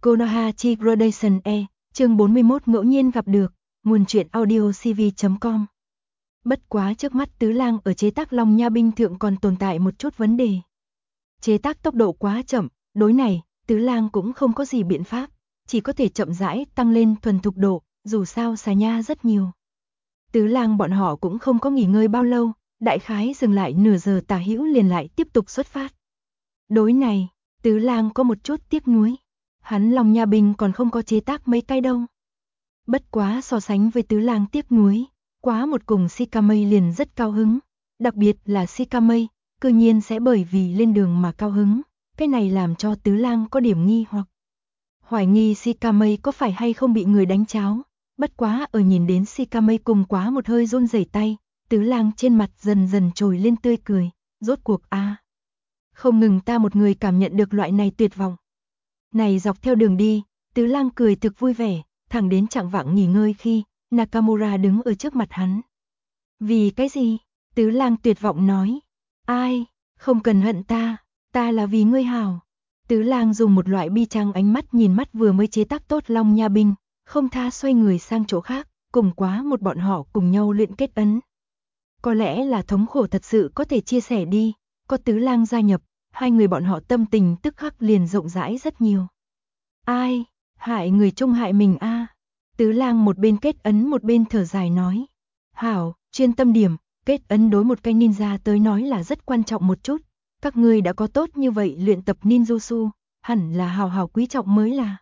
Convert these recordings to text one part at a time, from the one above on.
Konoha chi Gradation E, chương 41 ngẫu nhiên gặp được, nguồn truyện audio cv.com. Bất quá trước mắt Tứ Lang ở chế tác Long Nha binh thượng còn tồn tại một chút vấn đề. Chế tác tốc độ quá chậm, đối này, Tứ Lang cũng không có gì biện pháp, chỉ có thể chậm rãi tăng lên thuần thục độ, dù sao xà nha rất nhiều. Tứ Lang bọn họ cũng không có nghỉ ngơi bao lâu, đại khái dừng lại nửa giờ tả hữu liền lại tiếp tục xuất phát. Đối này, Tứ Lang có một chút tiếc nuối. Hắn Long Nha binh còn không có chế tác mấy cái đâu. Bất quá so sánh với Tứ Lang tiếc nuối, quá một cùng Shikamei liền rất cao hứng. Đặc biệt là Shikamei, cư nhiên sẽ bởi vì lên đường mà cao hứng. Cái này làm cho Tứ Lang có điểm nghi hoặc. Hoài nghi Shikamei có phải hay không bị người đánh cháo. Bất quá ở nhìn đến Shikamei cùng quá một hơi run rẩy tay, Tứ Lang trên mặt dần dần trồi lên tươi cười. Rốt cuộc không ngừng ta một người cảm nhận được loại này tuyệt vọng. Này dọc theo đường đi, Tứ Lang cười thực vui vẻ, thẳng đến chạng vạng nghỉ ngơi khi Nakamura đứng ở trước mặt hắn. Vì cái gì? Tứ Lang tuyệt vọng nói. Ai? Không cần hận ta là vì ngươi hảo. Tứ Lang dùng một loại bi tráng ánh mắt nhìn mắt vừa mới chế tác tốt Long Nha binh, không tha xoay người sang chỗ khác, cùng quá một bọn họ cùng nhau luyện kết ấn. Có lẽ là thống khổ thật sự có thể chia sẻ đi, có Tứ Lang gia nhập, hai người bọn họ tâm tình tức khắc liền rộng rãi rất nhiều. Ai, hại người chung hại mình a. Tứ Lang một bên kết ấn một bên thở dài nói. Hảo, chuyên tâm điểm, kết ấn đối một cái ninja tới nói là rất quan trọng một chút. Các ngươi đã có tốt như vậy luyện tập ninjutsu, hẳn là hào hào quý trọng mới là.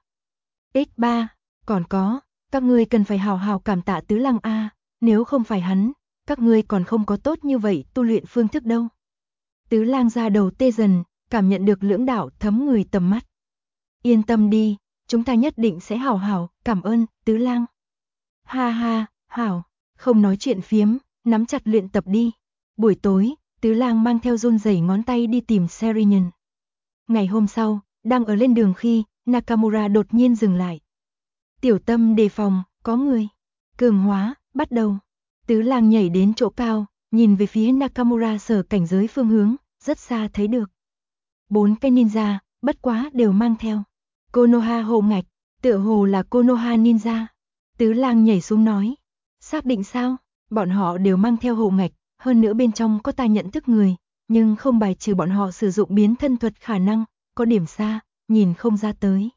X3, còn có, các ngươi cần phải hào hào cảm tạ Tứ Lang a, nếu không phải hắn, các ngươi còn không có tốt như vậy tu luyện phương thức đâu. Tứ Lang ra đầu tê dần, cảm nhận được lưỡng đạo thấm người tầm mắt. Yên tâm đi, chúng ta nhất định sẽ hảo hảo, cảm ơn, Tứ Lang. Ha ha, hảo, không nói chuyện phiếm, nắm chặt luyện tập đi. Buổi tối, Tứ Lang mang theo run rẩy ngón tay đi tìm Serenian. Ngày hôm sau, đang ở lên đường khi, Nakamura đột nhiên dừng lại. Tiểu Tâm đề phòng, có người. Cường hóa, bắt đầu. Tứ Lang nhảy đến chỗ cao, nhìn về phía Nakamura sở cảnh giới phương hướng, rất xa thấy được. 4 cái ninja, bất quá đều mang theo Konoha hộ ngạch, tựa hồ là Konoha ninja. Tứ Lang nhảy xuống nói, xác định sao? Bọn họ đều mang theo hộ ngạch, hơn nữa bên trong có ta nhận thức người, nhưng không bài trừ bọn họ sử dụng biến thân thuật khả năng, có điểm xa, nhìn không ra tới.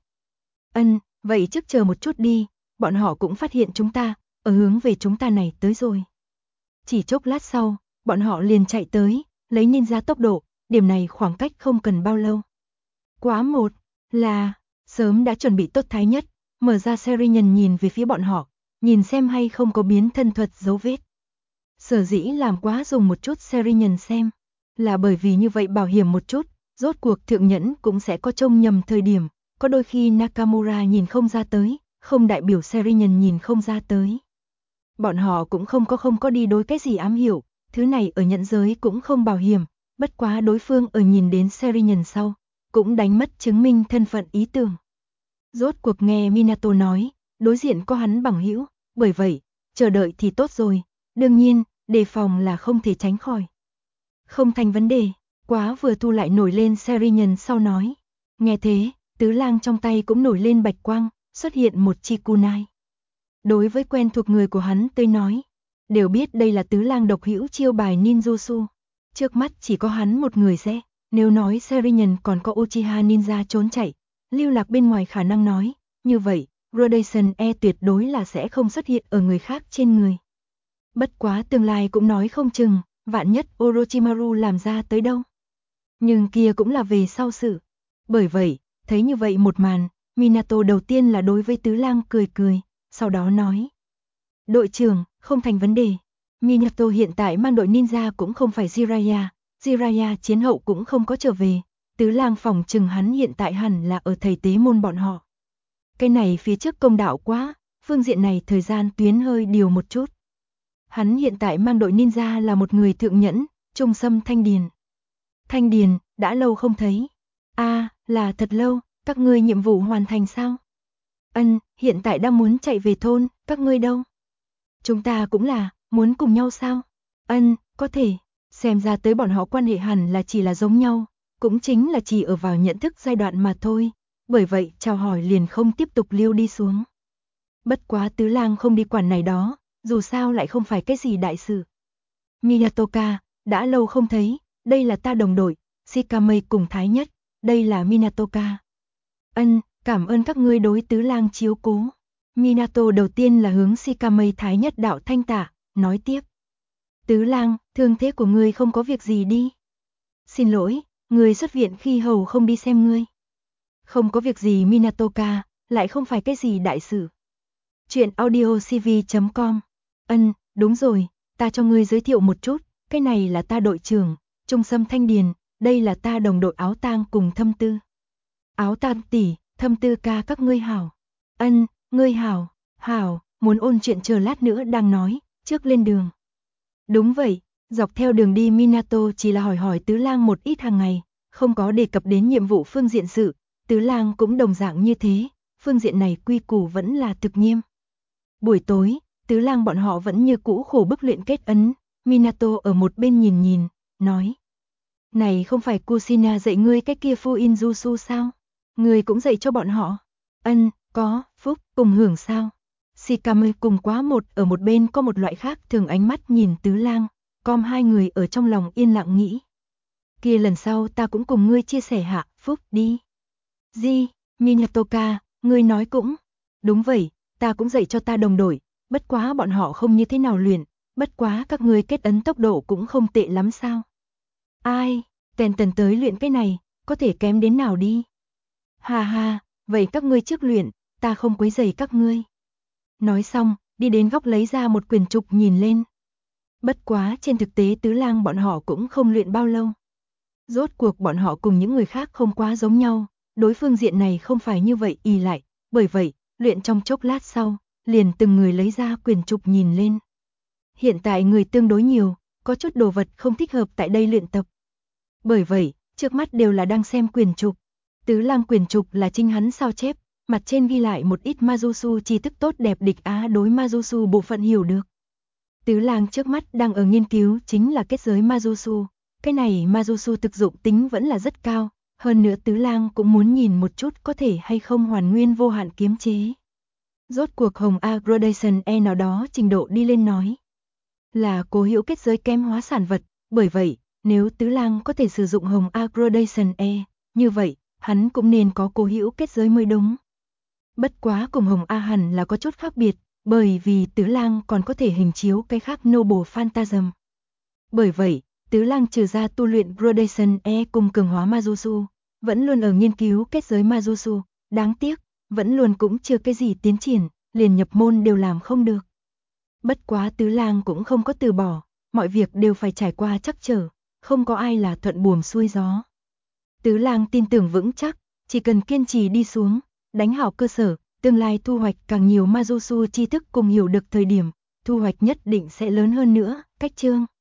Vậy trước chờ một chút đi, bọn họ cũng phát hiện chúng ta, ở hướng về chúng ta này tới rồi. Chỉ chốc lát sau, bọn họ liền chạy tới, lấy ninja tốc độ, điểm này khoảng cách không cần bao lâu. Quá một, là, sớm đã chuẩn bị tốt thái nhất, mở ra Serenian nhìn về phía bọn họ, nhìn xem hay không có biến thân thuật dấu vết. Sở dĩ làm quá dùng một chút Serenian xem, là bởi vì như vậy bảo hiểm một chút, rốt cuộc thượng nhẫn cũng sẽ có trông nhầm thời điểm, có đôi khi Nakamura nhìn không ra tới, không đại biểu Serenian nhìn không ra tới. Bọn họ cũng không có đi đối cái gì ám hiểu, thứ này ở nhẫn giới cũng không bảo hiểm, bất quá đối phương ở nhìn đến Serenian sau, cũng đánh mất chứng minh thân phận ý tưởng. Rốt cuộc nghe Minato nói, đối diện có hắn bằng hữu, bởi vậy, chờ đợi thì tốt rồi, đương nhiên, đề phòng là không thể tránh khỏi. Không thành vấn đề, quá vừa thu lại nổi lên Serenian sau nói. Nghe thế, Tứ Lang trong tay cũng nổi lên bạch quang, xuất hiện một chi kunai. Đối với quen thuộc người của hắn tới nói, đều biết đây là Tứ Lang độc hữu chiêu bài ninjutsu. Trước mắt chỉ có hắn một người sẽ, nếu nói Serenian còn có Uchiha ninja trốn chạy, lưu lạc bên ngoài khả năng nói, như vậy, Gradation E tuyệt đối là sẽ không xuất hiện ở người khác trên người. Bất quá tương lai cũng nói không chừng, vạn nhất Orochimaru làm ra tới đâu. Nhưng kia cũng là về sau sự. Bởi vậy, thấy như vậy một màn, Minato đầu tiên là đối với Tứ Lang cười cười, sau đó nói. Đội trưởng, không thành vấn đề. Minato hiện tại mang đội ninja cũng không phải Jiraiya chiến hậu cũng không có trở về. Tứ Lang phòng chừng hắn hiện tại hẳn là ở thầy tế môn bọn họ. Cái này phía trước công đạo quá, phương diện này thời gian tuyến hơi điều một chút. Hắn hiện tại mang đội ninja là một người thượng nhẫn, Trung Sâm Thanh Điền. Thanh Điền, đã lâu không thấy. Là thật lâu, các ngươi nhiệm vụ hoàn thành sao? Hiện tại đang muốn chạy về thôn, các ngươi đâu? Chúng ta cũng là, muốn cùng nhau sao? Có thể, xem ra tới bọn họ quan hệ hẳn là chỉ là giống nhau, cũng chính là chỉ ở vào nhận thức giai đoạn mà thôi. bởi vậy chào hỏi liền không tiếp tục lưu đi xuống. Bất quá Tứ Lang không đi quản này đó, dù sao lại không phải cái gì đại sự. Minatoka, đã lâu không thấy, đây là ta đồng đội, Shikame cùng Thái Nhất, đây là Minatoka. Cảm ơn các ngươi đối Tứ Lang chiếu cố. Minato đầu tiên là hướng Shikame Thái Nhất đạo thanh tạ, nói tiếp. Tứ Lang, thương thế của ngươi không có việc gì đi. Xin lỗi, ngươi xuất viện khi hầu không đi xem ngươi. Không có việc gì Minatoka, lại không phải cái gì đại sự. Chuyện audiocv.com. Đúng rồi, ta cho ngươi giới thiệu một chút, cái này là ta đội trưởng, Trung Sâm Thanh Điền, đây là ta đồng đội Áo Tang cùng Thâm Tư. Áo Tang tỷ, Thâm Tư ca các ngươi hảo. Ngươi hảo, muốn ôn chuyện chờ lát nữa đang nói, trước lên đường. Đúng vậy, dọc theo đường đi Minato chỉ là hỏi Tứ Lang một ít hàng ngày, không có đề cập đến nhiệm vụ phương diện sự, Tứ Lang cũng đồng dạng như thế, phương diện này quy củ vẫn là thực nghiêm. Buổi tối, Tứ Lang bọn họ vẫn như cũ khổ bức luyện kết ấn, Minato ở một bên nhìn, nói. Này không phải Kushina dạy ngươi cái kia Fuin Jutsu sao? Ngươi cũng dạy cho bọn họ? Có, phúc, cùng hưởng sao? Shikame cùng quá một ở một bên có một loại khác thường ánh mắt nhìn Tứ Lang, com hai người ở trong lòng yên lặng nghĩ. Kia lần sau ta cũng cùng ngươi chia sẻ hạ, phúc đi. Minatoka, ngươi nói cũng. Đúng vậy, ta cũng dạy cho ta đồng đội, bất quá bọn họ không như thế nào luyện, bất quá các ngươi kết ấn tốc độ cũng không tệ lắm sao. Ai, tần tới luyện cái này, có thể kém đến nào đi. Ha, vậy các ngươi trước luyện, ta không quấy rầy các ngươi. Nói xong, đi đến góc lấy ra một quyển trục nhìn lên. Bất quá trên thực tế Tứ Lang bọn họ cũng không luyện bao lâu. Rốt cuộc bọn họ cùng những người khác không quá giống nhau, đối phương diện này không phải như vậy ì lại, bởi vậy, luyện trong chốc lát sau, liền từng người lấy ra quyển trục nhìn lên. Hiện tại người tương đối nhiều, có chút đồ vật không thích hợp tại đây luyện tập. Bởi vậy, trước mắt đều là đang xem quyển trục. Tứ Lang quyển trục là chính hắn sao chép, mặt trên ghi lại một ít Majutsu tri thức tốt đẹp địch á đối Majutsu bộ phận hiểu được. Tứ Lang trước mắt đang ở nghiên cứu chính là kết giới Majutsu, cái này Majutsu thực dụng tính vẫn là rất cao, hơn nữa Tứ Lang cũng muốn nhìn một chút có thể hay không hoàn nguyên vô hạn kiếm chế. Rốt cuộc Hồng A Gradation E nào đó trình độ đi lên nói là cố hữu kết giới kém hóa sản vật, bởi vậy, nếu Tứ Lang có thể sử dụng Hồng A Gradation E, như vậy, hắn cũng nên có cố hữu kết giới mới đúng. Bất quá cùng Hồng A hẳn là có chút khác biệt, bởi vì Tứ Lang còn có thể hình chiếu cái khác Noble Phantasm. Bởi vậy, Tứ Lang trừ ra tu luyện Gradation E cùng cường hóa Majutsu, vẫn luôn ở nghiên cứu kết giới Majutsu, đáng tiếc, vẫn luôn cũng chưa cái gì tiến triển, liền nhập môn đều làm không được. Bất quá Tứ Lang cũng không có từ bỏ, mọi việc đều phải trải qua trắc trở, không có ai là thuận buồm xuôi gió. Tứ Lang tin tưởng vững chắc, chỉ cần kiên trì đi xuống, đánh hảo cơ sở, tương lai thu hoạch càng nhiều Majutsu tri thức cùng hiểu được thời điểm, thu hoạch nhất định sẽ lớn hơn nữa. Cách chương